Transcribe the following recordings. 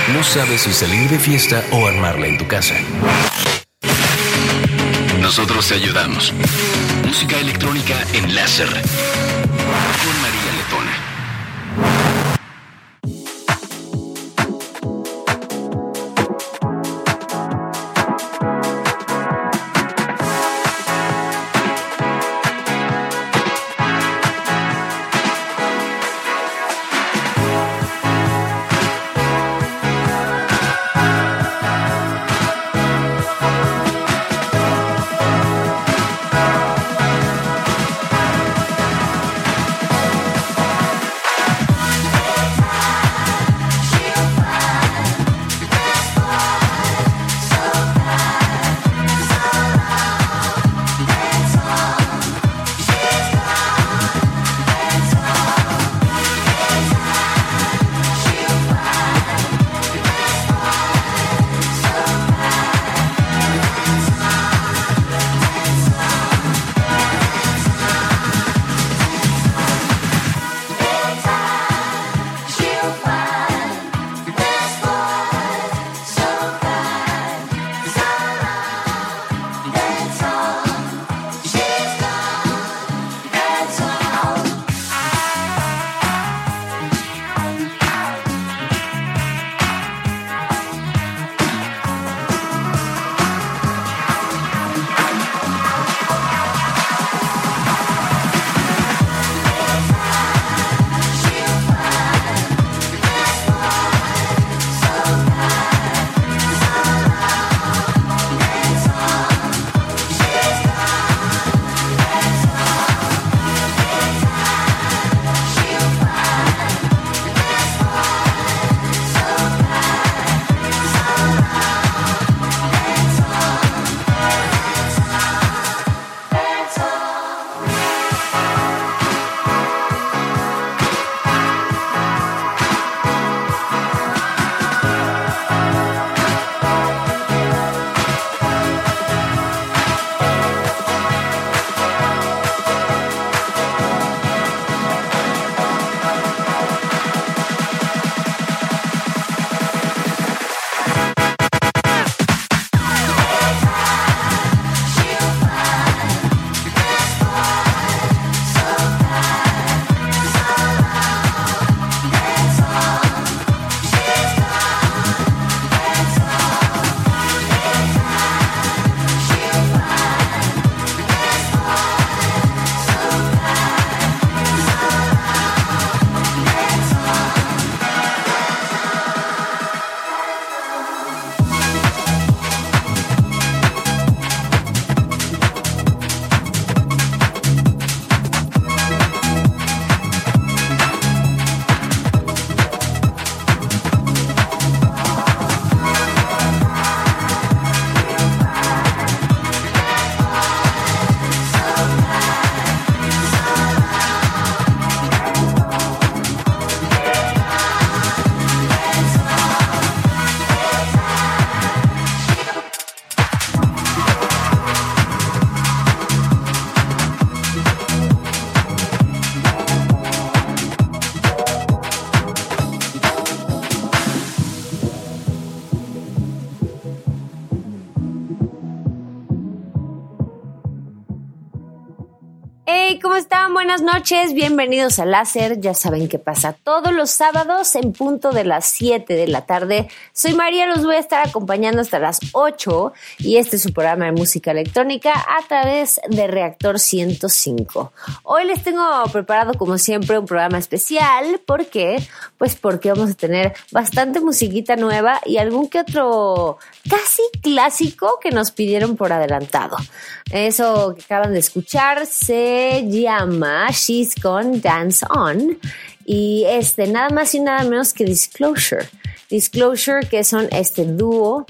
¿No sabes si salir de fiesta o armarla en tu casa? Nosotros te ayudamos. Música electrónica en láser. Con María Letona. Hey, ¿cómo están? Buenas noches, bienvenidos a Láser. Ya saben qué pasa todos los sábados en punto de las 7 de la tarde. Soy María, los voy a estar acompañando hasta las 8 y este es su programa de música electrónica a través de Reactor 105. Hoy les tengo preparado como siempre un programa especial. ¿Por qué? Pues porque vamos a tener bastante musiquita nueva y algún que otro casi clásico que nos pidieron por adelantado. Eso que acaban de escuchar se llama She's Gone Dance On y es de nada más y nada menos que Disclosure. Disclosure, que son este dúo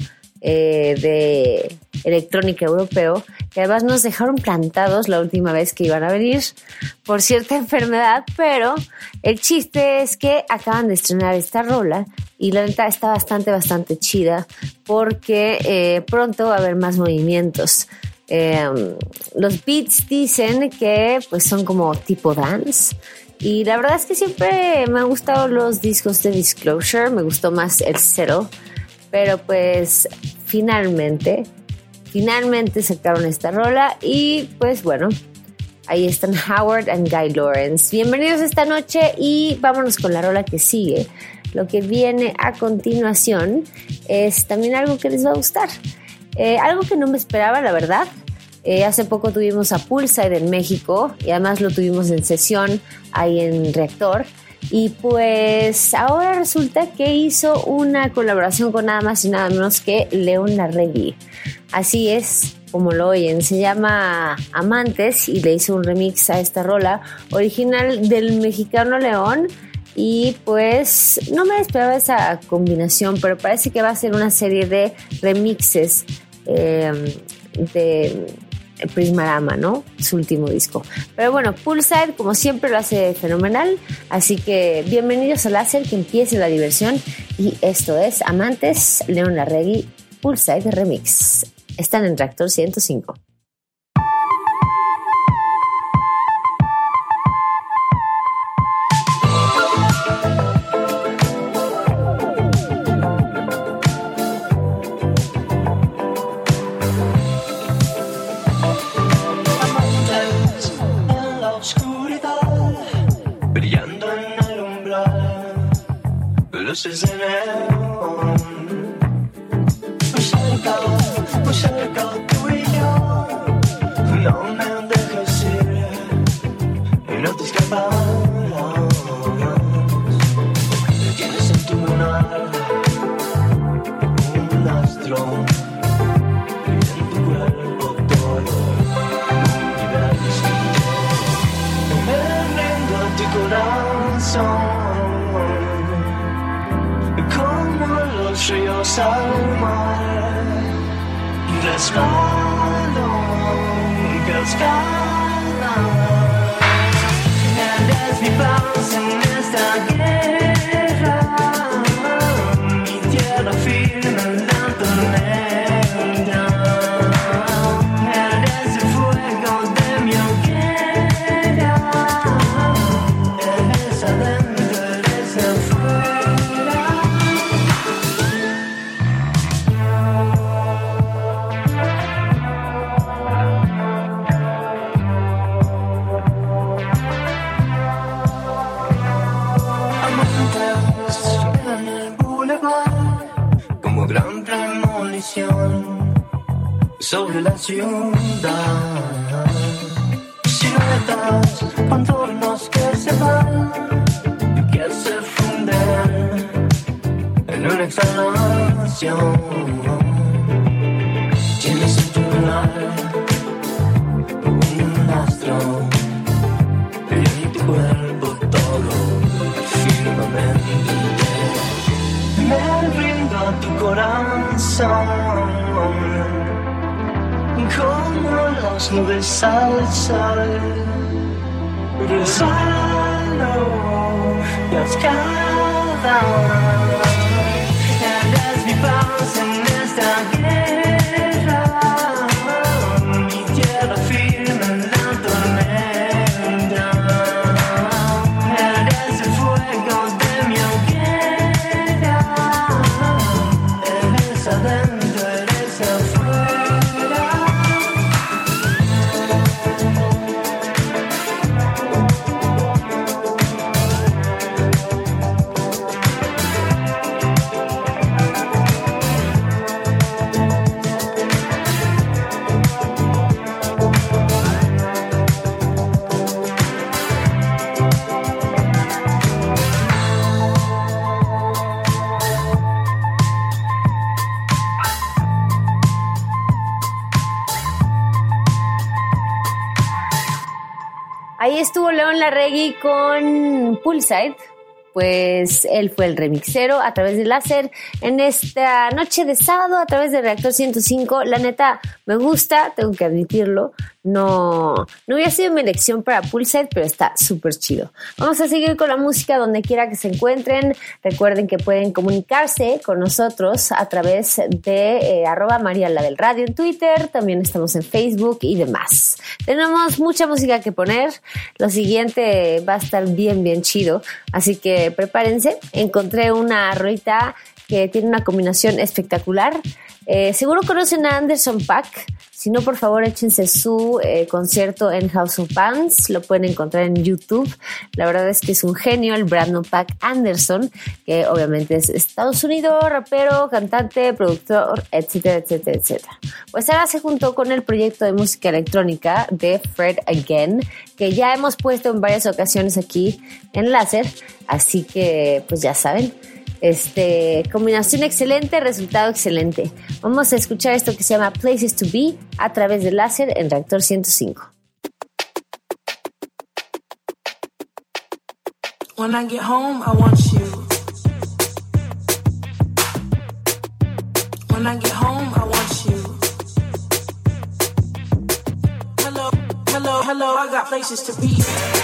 de electrónica europeo, que además nos dejaron plantados la última vez que iban a venir por cierta enfermedad, pero el chiste es que acaban de estrenar esta rola y la neta está bastante chida porque pronto va a haber más movimientos. Los beats dicen que pues son como tipo dance Y la verdad es que siempre me han gustado los discos de Disclosure, me gustó más el Settle, pero pues finalmente sacaron esta rola y pues bueno, ahí están Howard and Guy Lawrence. Bienvenidos esta noche y vámonos con la rola que sigue. Lo que viene a continuación es también algo que les va a gustar. Algo que no me esperaba, la verdad. Hace poco tuvimos a Poolside en México y además lo tuvimos en sesión ahí en Reactor. Y pues ahora resulta que hizo una colaboración con nada más y nada menos que León Larregui. Así es como lo oyen, se llama Amantes y le hizo un remix a esta rola original del mexicano León. Y pues no me esperaba esa combinación, pero parece que va a ser una serie de remixes de Prismarama, ¿no? Su último disco. Pero bueno, Poolside como siempre lo hace fenomenal, así que bienvenidos a Láser, que empiece la diversión. Y esto es Amantes, León Larregui, Poolside Remix. Están en Reactor 105. Luces de neón, muy cerca tú y yo, no me dejes ir y no te escaparás. Tienes en tu lunar un astro y en tu cuerpo todo el universo. Me rindo a tu corazón como los ríos al mar, resbalo cascada. Eres mi paz en esta guerra, mi tierra firme en la tormenta. Eres el fuego de mi hoguera, eres adentro, eres afuera. Como gran premonición sobre la ciudad, siluetas, contornos que se van, que se funden en una exhalación. Tienes en tu lunar un astro y en tu cuerpo todo firmemente. Me rindo a tu corazón como las nubes al sol. Resbalo cascada. Eres mi paz en esta guerra, mi tierra firme en la tormenta. Eres el fuego de mi hoguera, eres adentro, eres afuera. Ahí estuvo León Larregui con Poolside. pues él fue el remixero a través de Láser en esta noche de sábado a través de Reactor 105. La neta, me gusta, tengo que admitirlo. No hubiera sido mi elección para Pulsar, pero está súper chido. Vamos a seguir con la música donde quiera que se encuentren. Recuerden que pueden comunicarse con nosotros a través de @marialadelradio en Twitter. También estamos en Facebook y demás. Tenemos mucha música que poner. Lo siguiente va a estar bien chido. Así que prepárense. Encontré una rolita que tiene una combinación espectacular. Seguro conocen a Anderson .Paak. Si no, por favor, échense su concierto en House of Bands. Lo pueden encontrar en YouTube. La verdad es que es un genio, el Brandon Paak Anderson, que obviamente es Estados Unidos, rapero, cantante, productor, etcétera. Pues ahora se juntó con el proyecto de música electrónica de Fred Again, que ya hemos puesto en varias ocasiones aquí en Láser. Así que, pues ya saben. Combinación excelente, resultado excelente. Vamos a escuchar esto que se llama Places to Be a través de Láser en Reactor 105. When I get home, I want you. When I get home, I want you. Hello, I got places to be.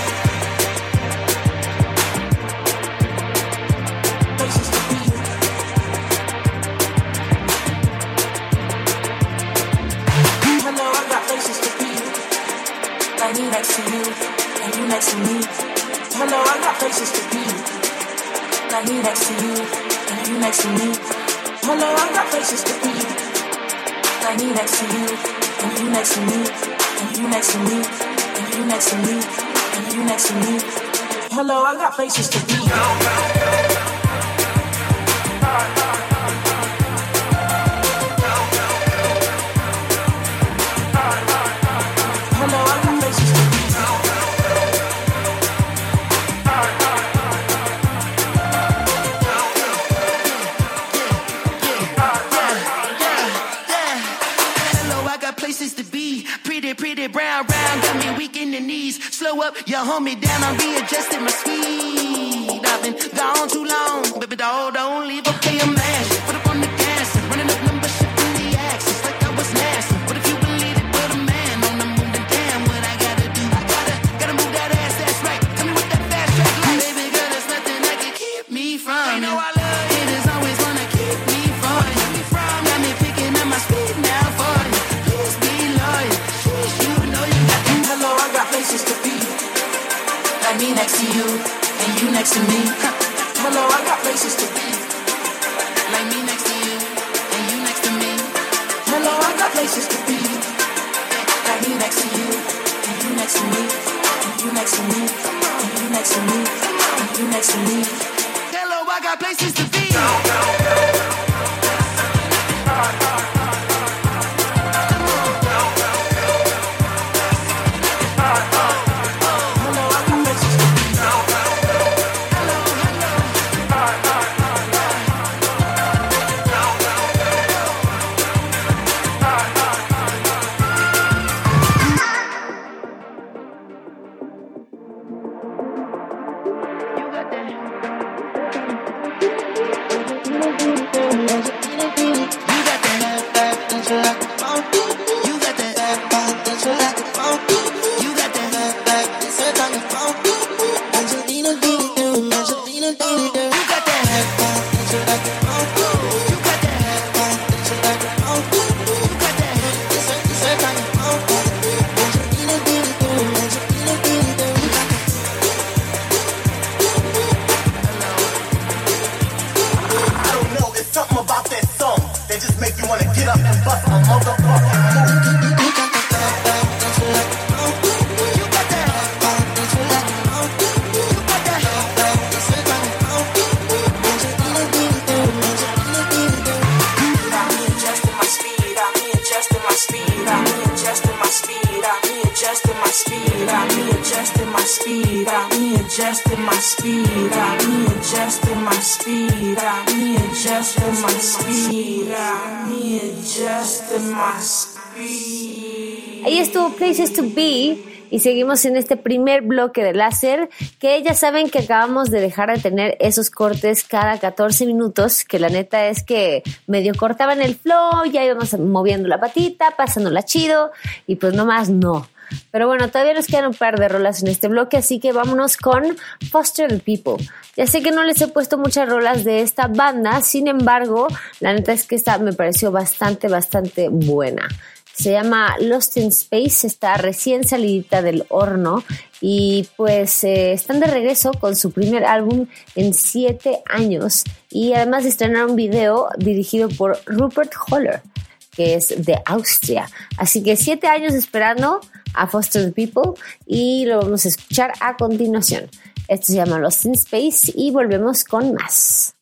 Me next to you, and you next to me. Hello, I got places to be. Like me next to you, and you next to me. Hello, I got places to be. Like me next to you, and you next to me. And you next to me, and you next to me. And you next to me. Hello, I got places to be. Pretty brown, got me weak in the knees. Slow up, you hold me down, I'm readjusting my speed. I've been gone too long, baby doll, don't leave, okay, I'm mashing. Put up on the gas, running up numbers, shifting the axis, like I was nasty. But if you believe it, put a man on the moon, then damn what I gotta do. I gotta move that ass, that's right. Tell me what that fast track like. Baby girl, there's nothing that can keep me from you. Know I love you. It is always gonna keep me from you. Got me picking up my speed now for you. Please be loyal. Places to be. Like me next to you, and you next to me. Hello, I got places to be. Like me next to you, and you next to me. Hello, I got places to be. Like me next to you, and you next to me. And you next to me, and you next to me. And you next to me. Hello, I got places to be. Ahí estuvo Places to Be y seguimos en este primer bloque de láser, que ya saben que acabamos de dejar de tener esos cortes cada 14 minutos, que la neta es que medio cortaban el flow, ya íbamos moviendo la patita, pasándola chido, y pues nomás no. Pero bueno, todavía nos quedan un par de rolas en este bloque, así que vámonos con Foster the People. Ya sé que no les he puesto muchas rolas de esta banda, sin embargo, la neta es que esta me pareció bastante buena. Se llama Lost in Space, está recién salidita del horno y pues están de regreso con su primer álbum en 7 años y además de estrenar un video dirigido por Rupert Holler, que es de Austria. Así que 7 años esperando a Foster the People y lo vamos a escuchar a continuación. Esto se llama Lost in Space y volvemos con más.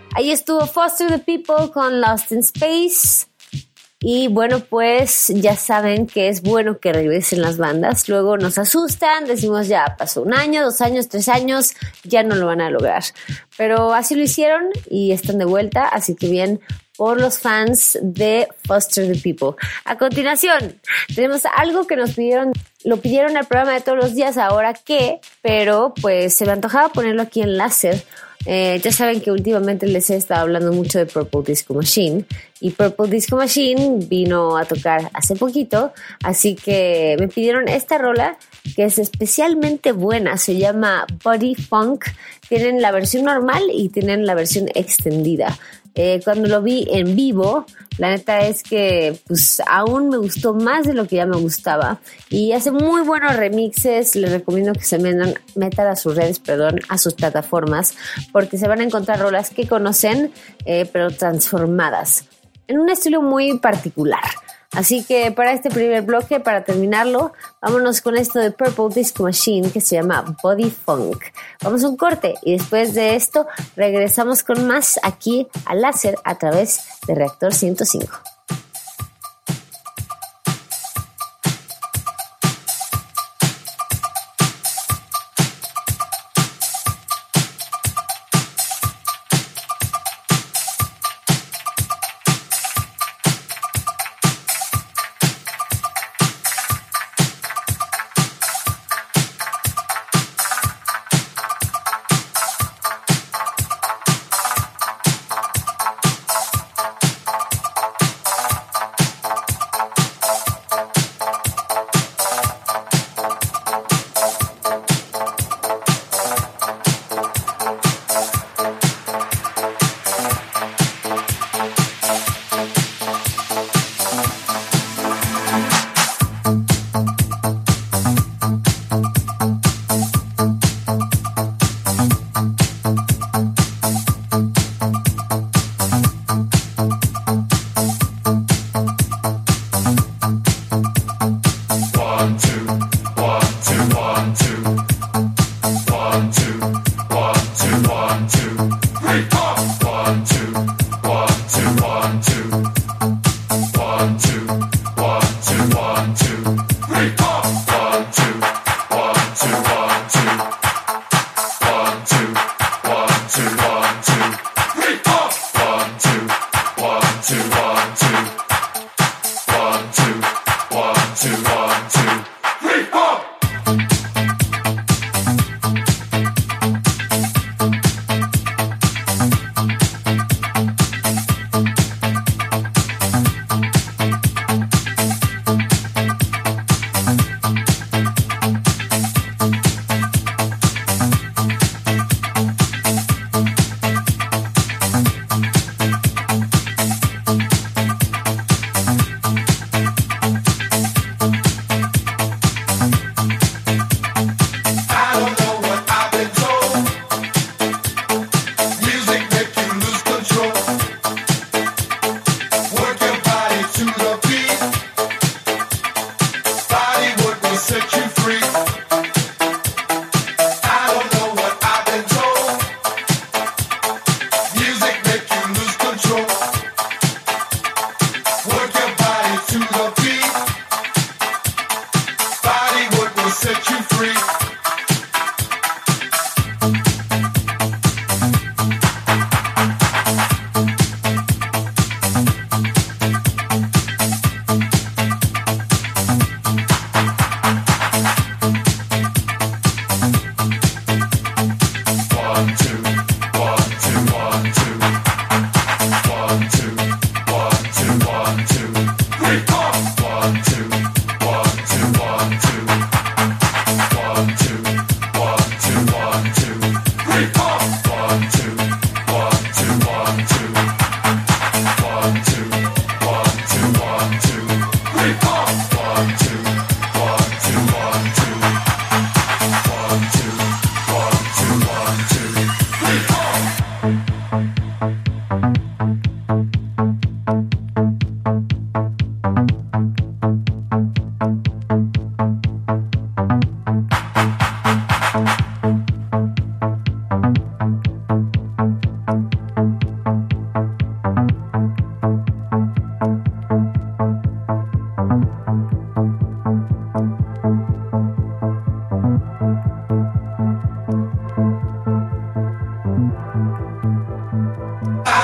Ahí estuvo Foster the People con Lost in Space. Y bueno, pues ya saben que es bueno que regresen las bandas. Luego nos asustan, decimos ya pasó 1 año, 2 años, 3 años, ya no lo van a lograr. Pero así lo hicieron y están de vuelta, así que bien por los fans de Foster the People. A continuación, tenemos algo que nos pidieron, lo pidieron al programa de todos los días, ahora qué, pero pues se me antojaba ponerlo aquí en láser. Ya saben que últimamente les he estado hablando mucho de Purple Disco Machine y Purple Disco Machine vino a tocar hace poquito, así que me pidieron esta rola que es especialmente buena, se llama Body Funk. Tienen la versión normal y tienen la versión extendida. Cuando lo vi en vivo, la neta es que pues aún me gustó más de lo que ya me gustaba y hace muy buenos remixes. Les recomiendo que se metan a sus redes, a sus plataformas, porque se van a encontrar rolas que conocen, pero transformadas en un estilo muy particular. Así que para este primer bloque, para terminarlo, vámonos con esto de Purple Disco Machine que se llama Body Funk. Vamos a un corte y después de esto regresamos con más aquí a Láser a través de Reactor 105.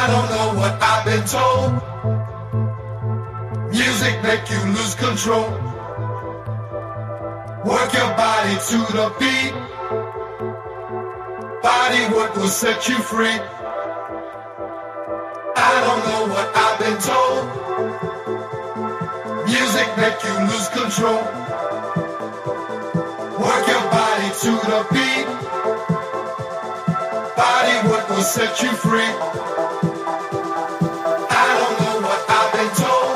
I don't know what I've been told. Music make you lose control. Work your body to the beat. Body work will set you free. I don't know what I've been told. Music make you lose control. Work your body to the beat. Body work will set you free. I don't know what I've been told.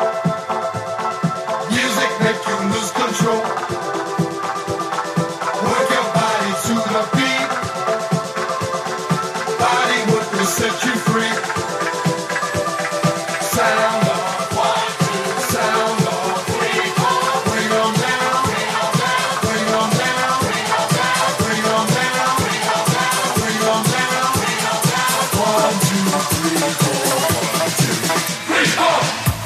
Music make you lose control. Work your body to the beat. Body work will set you free. Sound off, 1, 2, sound off, 3, 4. Bring 'em down, bring 'em down, bring 'em down, bring 'em down, bring 'em down, bring 'em down, bring 'em down, bring 'em down. 1, 2, 3, 4. 1, 2, 3, 4.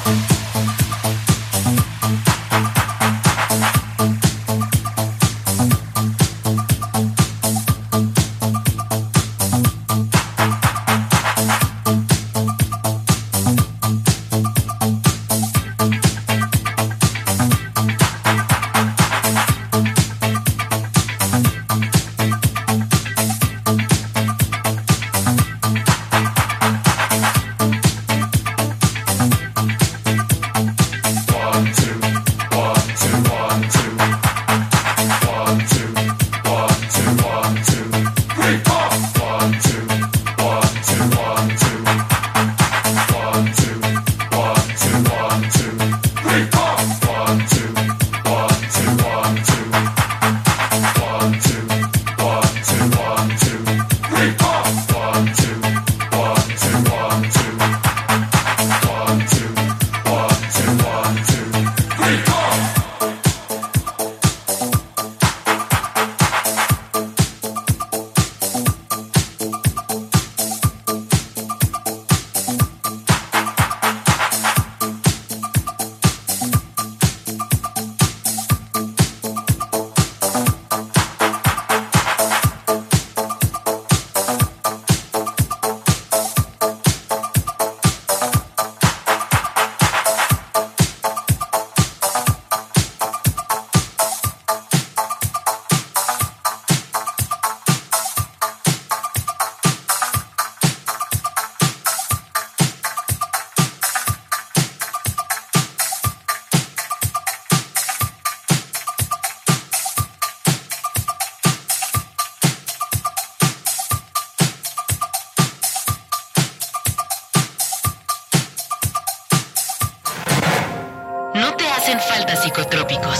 No te hacen falta psicotrópicos.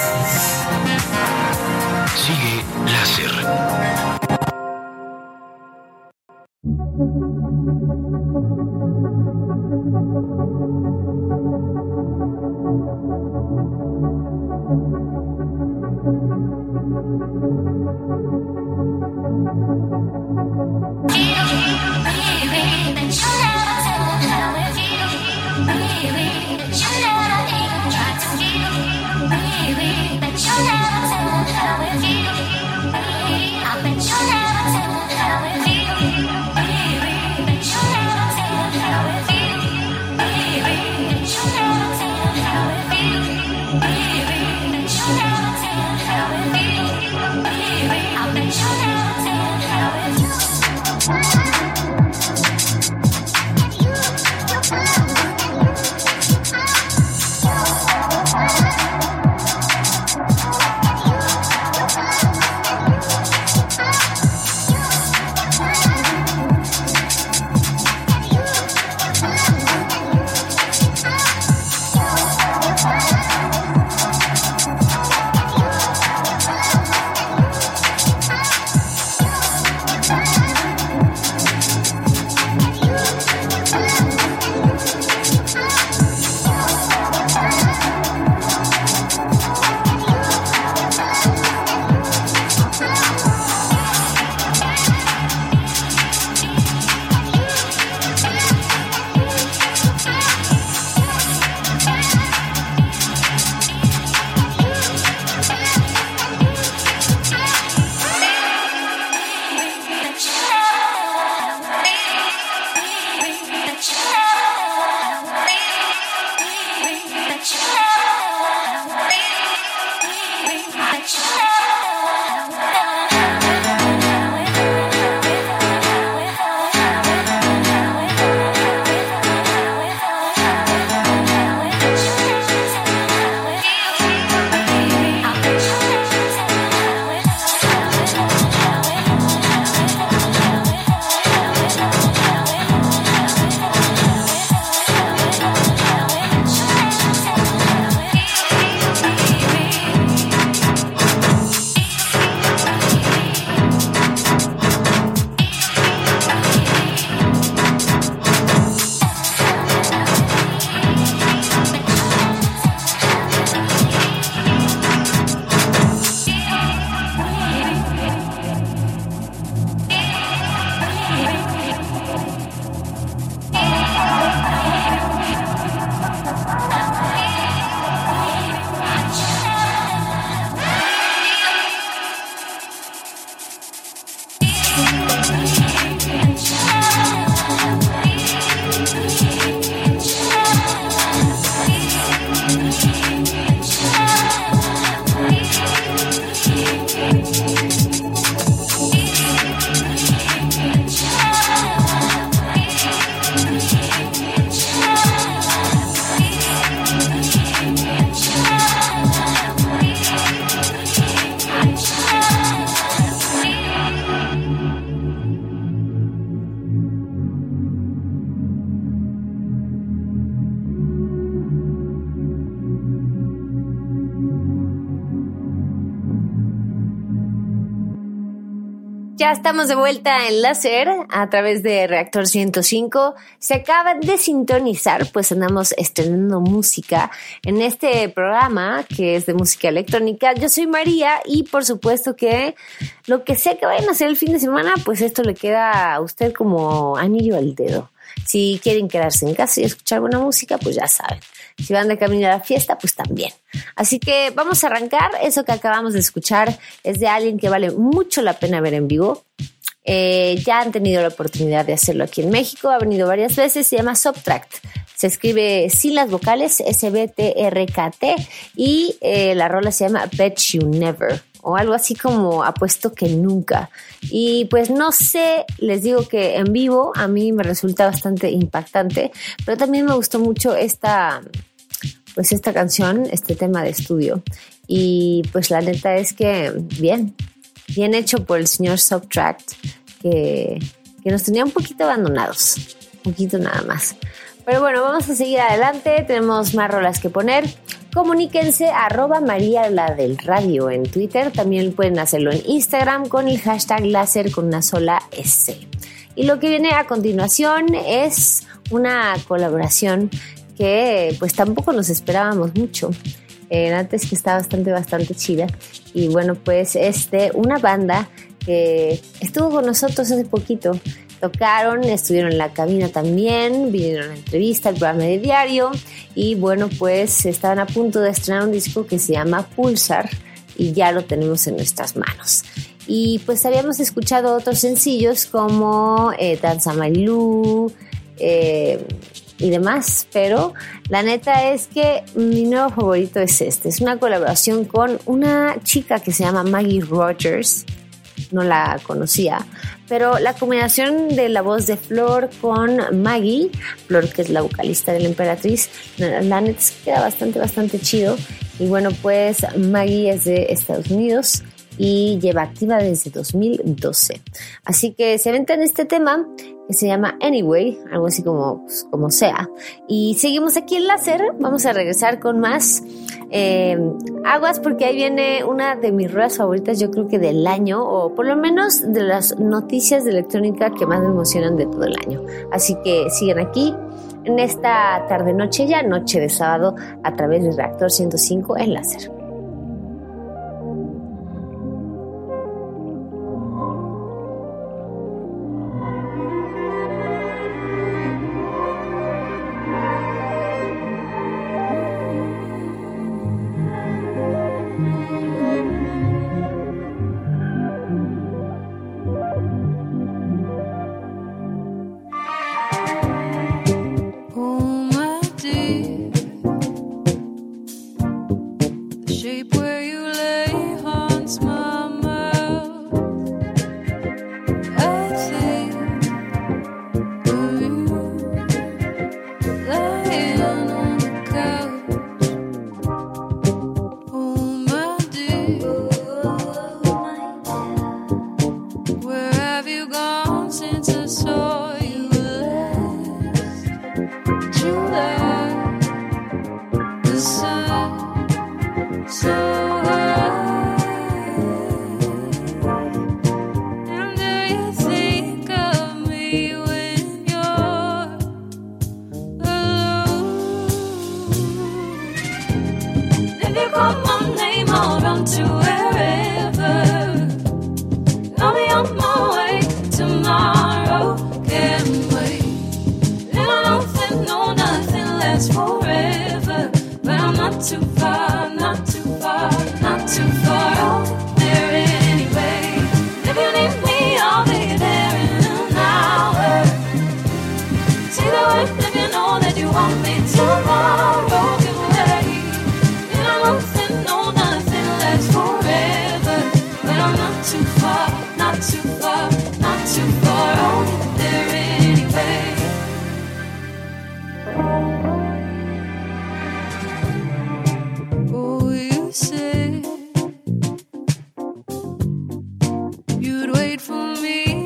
Sigue Láser. Baby, Ya estamos de vuelta en Láser a través de Reactor 105. Se acaban de sintonizar, pues andamos estrenando música en este programa que es de música electrónica. Yo soy María y por supuesto que lo que sea que vayan a hacer el fin de semana, pues esto le queda a usted como anillo al dedo. Si quieren quedarse en casa y escuchar buena música, pues ya saben. Si van de camino a la fiesta, pues también. Así que vamos a arrancar. Eso que acabamos de escuchar es de alguien que vale mucho la pena ver en vivo. Ya han tenido la oportunidad de hacerlo aquí en México. Ha venido varias veces. Se llama Subtract. Se escribe sin las vocales, S-B-T-R-K-T. Y la rola se llama Bet You Never. O algo así como apuesto que nunca. Y pues no sé, les digo que en vivo a mí me resulta bastante impactante, pero también me gustó mucho esta canción, este tema de estudio. Y pues la neta es que bien hecho por el señor Subtract, que nos tenía un poquito abandonados, un poquito nada más. Pero bueno, vamos a seguir adelante, tenemos más rolas que poner. Comuníquense @María la del Radio en Twitter. También pueden hacerlo en Instagram con el hashtag láser con una sola S. Y lo que viene a continuación es una colaboración que pues tampoco nos esperábamos mucho. Antes que está bastante chida. Y bueno, pues una banda que estuvo con nosotros hace poquito. Tocaron, estuvieron en la cabina también, vinieron a la entrevista, al programa de diario y bueno, pues estaban a punto de estrenar un disco que se llama Pulsar y ya lo tenemos en nuestras manos. Y pues habíamos escuchado otros sencillos como Danza Marilú y demás, pero la neta es que mi nuevo favorito es es una colaboración con una chica que se llama Maggie Rogers. No la conocía, pero la combinación de la voz de Flor con Maggie, Flor que es la vocalista de La Emperatriz, la neta es que queda bastante chido. Y bueno, pues Maggie es de Estados Unidos y lleva activa desde 2012. Así que se aventan este tema que se llama Anyway, algo así como sea. Y seguimos aquí en Láser, vamos a regresar con más aguas porque ahí viene una de mis rolas favoritas, yo creo que del año, o por lo menos de las noticias de electrónica que más me emocionan de todo el año. Así que sigan aquí en esta tarde-noche, ya noche de sábado, a través de Reactor 105 en Láser.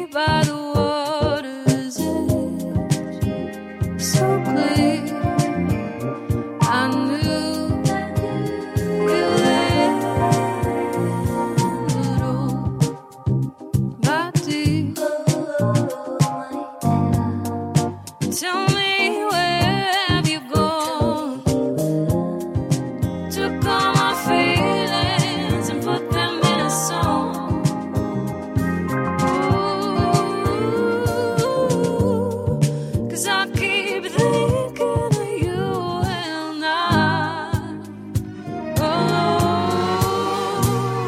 So clear Tell me, where have you gone? Took all my feelings and put them in a song. Ooh, 'cause I keep thinking of you and I. Oh,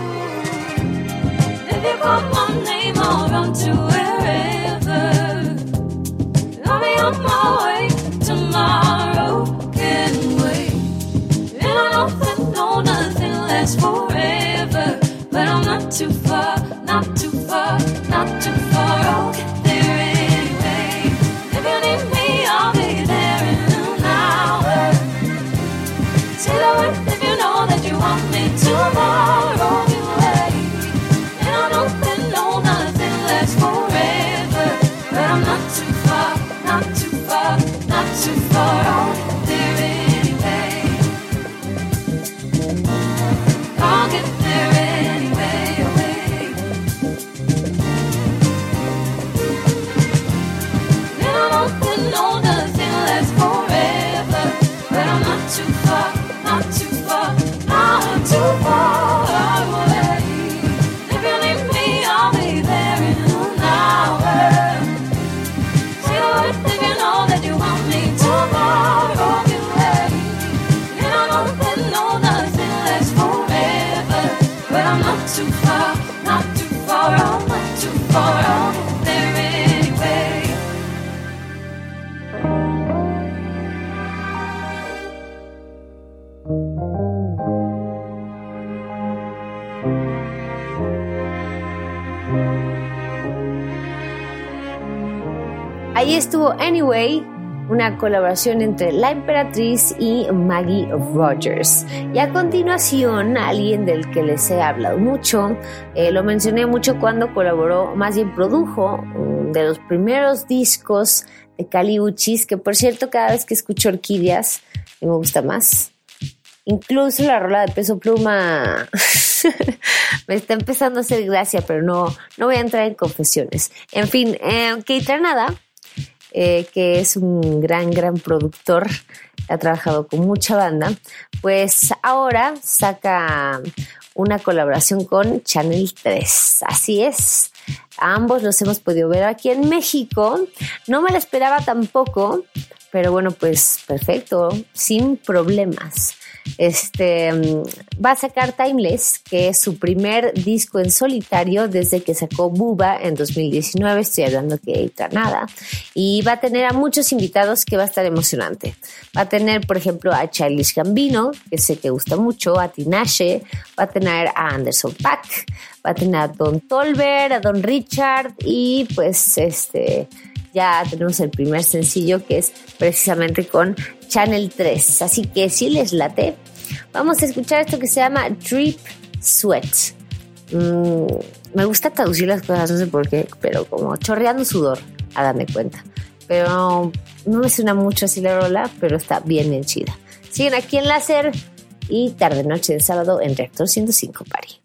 if you call my name, I'll run to wherever. I'll be on my way tomorrow, can't wait. And I know that nothing lasts forever, but I'm not too far, not too far, not too far. I'll get there anyway. If you need me, I'll be there in an hour. Say the word if you know that you want me tomorrow, be late. And I know that nothing lasts forever, but I'm not too far, not too far, not too far. I'll get there anyway. I'll get there anyway. And I know that nothing lasts forever, but I'm not too far, not too far, not too far away. If you need me, I'll be there in an hour. Say the word if you know that you want me tomorrow, be late. And I know that nothing lasts forever, but I'm not too far, not too far, I'm not too far. I'll get there anyway. Ahí estuvo Anyway, una colaboración entre La Emperatriz y Maggie Rogers. Y a continuación, alguien del que les he hablado mucho, lo mencioné mucho cuando colaboró, más bien produjo, de los primeros discos de Kali Uchis, que por cierto, cada vez que escucho Orquídeas, me gusta más. Incluso la rola de Peso Pluma me está empezando a hacer gracia, pero no voy a entrar en confesiones. En fin, Keytranada, que es un gran productor, ha trabajado con mucha banda, pues ahora saca una colaboración con Channel 3. Así es, a ambos los hemos podido ver aquí en México. No me la esperaba tampoco, pero bueno, pues perfecto, sin problemas. Va a sacar Timeless, que es su primer disco en solitario desde que sacó Buba en 2019, estoy hablando que Keytranada, y va a tener a muchos invitados que va a estar emocionante. Va a tener, por ejemplo, a Childish Gambino, que sé que gusta mucho, a Tinashe, va a tener a Anderson .Paak, va a tener a Don Tolbert, a Don Richard, y pues ya tenemos el primer sencillo, que es precisamente con Channel 3. Así que si les late, vamos a escuchar esto que se llama Drip Sweat. Me gusta traducir las cosas, no sé por qué, pero como chorreando sudor, háganme cuenta. Pero no me suena mucho así la rola, pero está bien chida. Siguen aquí en Láser y tarde noche de sábado en Reactor 105 Party.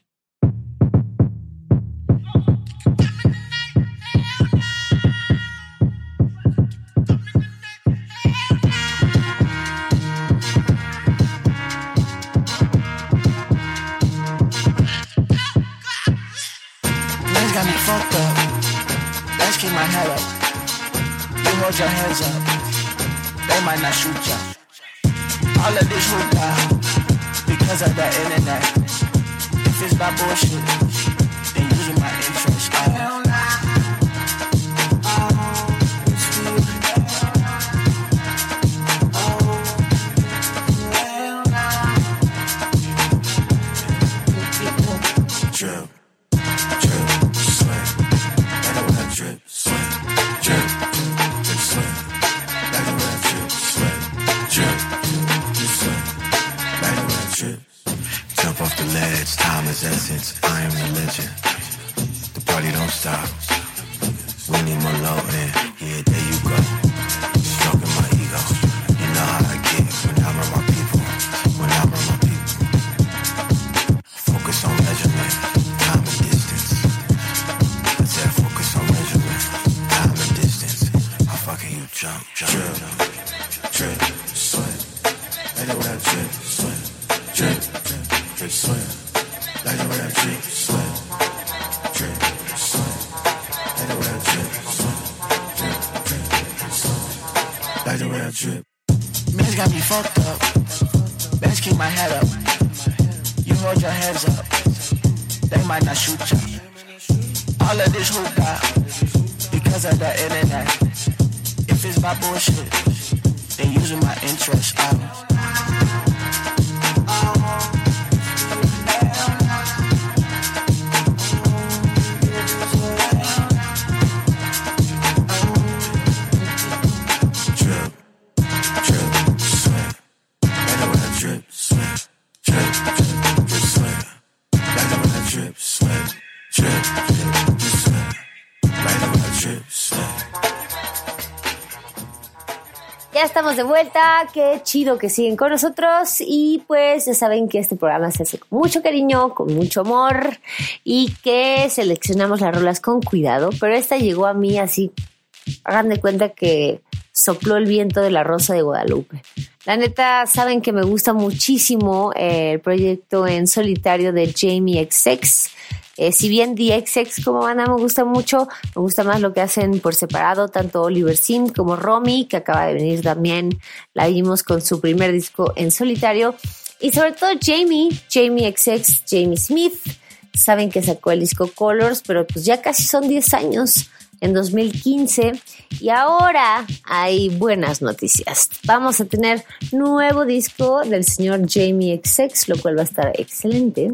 Got me fucked up. Let's keep my head up. You hold your hands up. They might not shoot ya. All of this hoopla because of the internet. If it's about bullshit, then using my interest. Hell nah. Drip. Time is essence, I am religion. The party don't stop. We need more love, and yeah, there you go. Stroking my ego. You know how I get when I'm around my people. When I'm around my people. Focus on measurement, time and distance. I said focus on measurement, time and distance. How fucking you jump? drip, swing. Like the way I drip, swing. Drip, drip, swing. Like the way I drip, swing. Drip, swing. Like the way I drip, swing. Drip, drip, swing. Like the way I drip. Man's got me fucked up. Best keep my head up. You hold your heads up. They might not shoot ya. All of this hoop got because of the internet. If it's my bullshit, then using my interest. Drip, drip, swing. Like the way I drip, swing. Drip, drip, swing. Like the way I drip, swing. Drip, drip, swing. Like the way I drip, swing. Ya estamos de vuelta, qué chido que siguen con nosotros y pues ya saben que este programa se hace con mucho cariño, con mucho amor y que seleccionamos las rolas con cuidado, pero esta llegó a mí así, hagan de cuenta que sopló el viento de la Rosa de Guadalupe. La neta, saben que me gusta muchísimo el proyecto en solitario de Jamie XX. Si bien The XX como banda me gusta mucho, me gusta más lo que hacen por separado, tanto Oliver Sim como Romy, que acaba de venir también, la vimos con su primer disco en solitario, y sobre todo Jamie XX, Jamie Smith, saben que sacó el disco Colors, pero pues ya casi son 10 años, en 2015, y ahora hay buenas noticias. Vamos a tener nuevo disco del señor Jamie XX, lo cual va a estar excelente.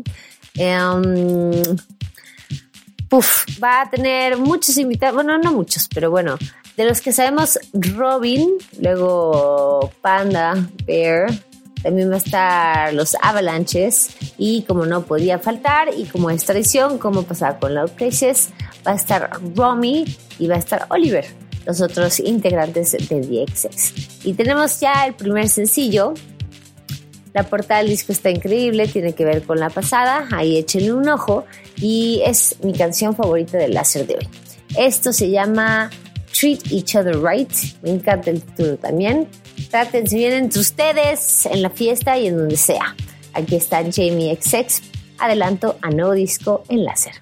Va a tener muchos invitados, bueno, no muchos, pero bueno, de los que sabemos, Robin, luego Panda, Bear, también va a estar los Avalanches, y como no podía faltar, y como es tradición, como pasaba con Loud Places, va a estar Romy y va a estar Oliver, los otros integrantes de The XX. Y tenemos ya el primer sencillo. La portada del disco está increíble, tiene que ver con la pasada, ahí échenle un ojo, y es mi canción favorita del láser de hoy. Esto se llama Treat Each Other Right, me encanta el título también. Trátense bien entre ustedes, en la fiesta y en donde sea. Aquí está Jamie XX, adelanto a nuevo disco en láser.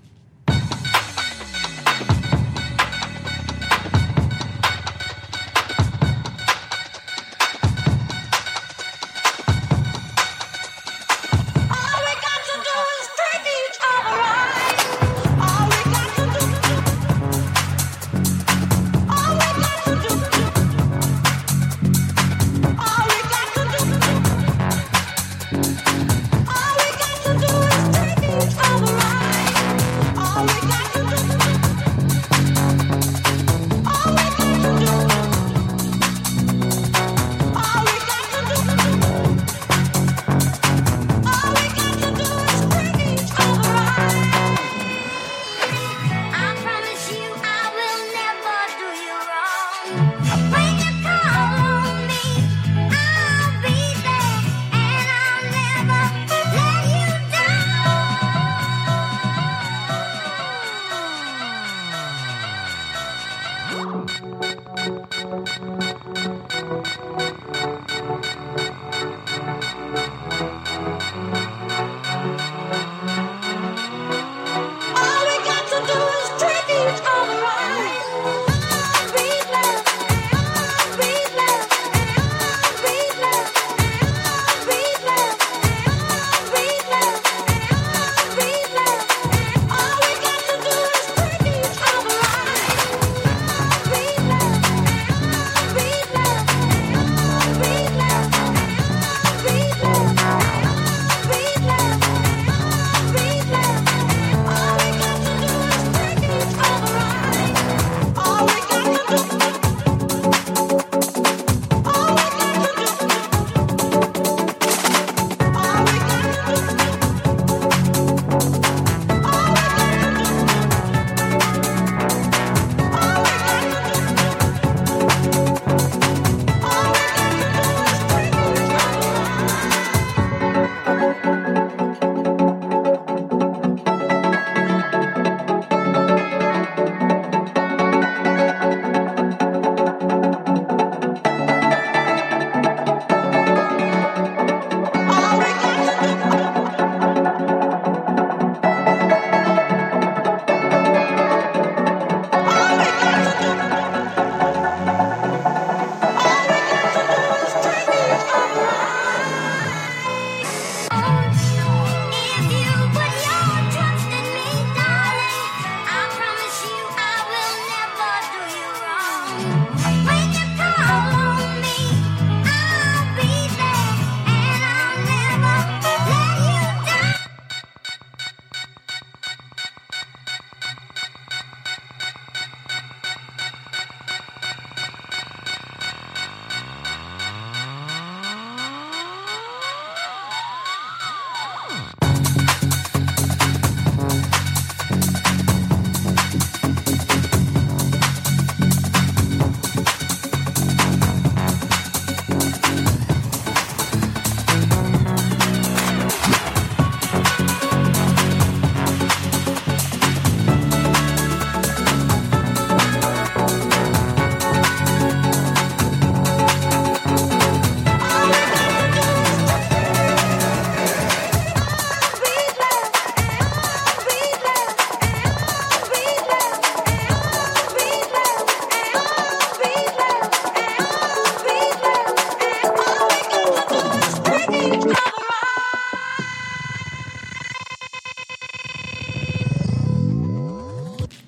All we got to do is treat each other right.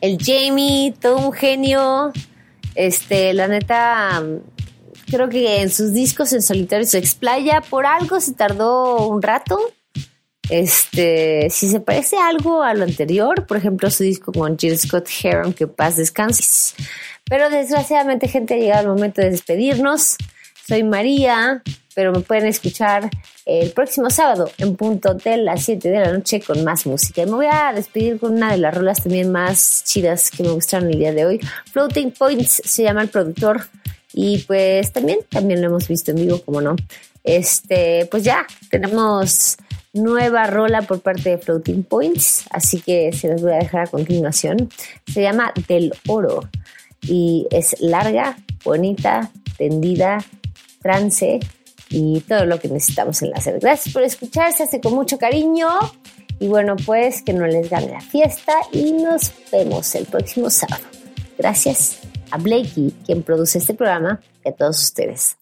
El Jamie, todo un genio. La neta, creo que en sus discos en solitario se explaya. Por algo se tardó un rato. Si se parece algo a lo anterior, por ejemplo, su disco con Jill Scott Heron, que paz descanse. Pero desgraciadamente, gente, ha llegado el momento de despedirnos. Soy María, pero me pueden escuchar el próximo sábado en punto de las 7 de la noche con más música. Y me voy a despedir con una de las rolas también más chidas que me gustaron el día de hoy. Floating Points se llama el productor y pues también lo hemos visto en vivo, como no. Pues ya tenemos nueva rola por parte de Floating Points, así que se las voy a dejar a continuación. Se llama Del Oro y es larga, bonita, tendida, trance y todo lo que necesitamos en Láser. Gracias por escuchar, se hace con mucho cariño y bueno, pues que no les gane la fiesta y nos vemos el próximo sábado. Gracias a Blakey, quien produce este programa, y a todos ustedes.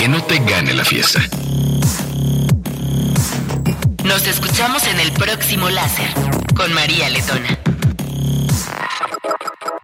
que no te gane la fiesta. Nos escuchamos en el próximo Láser con María Letona.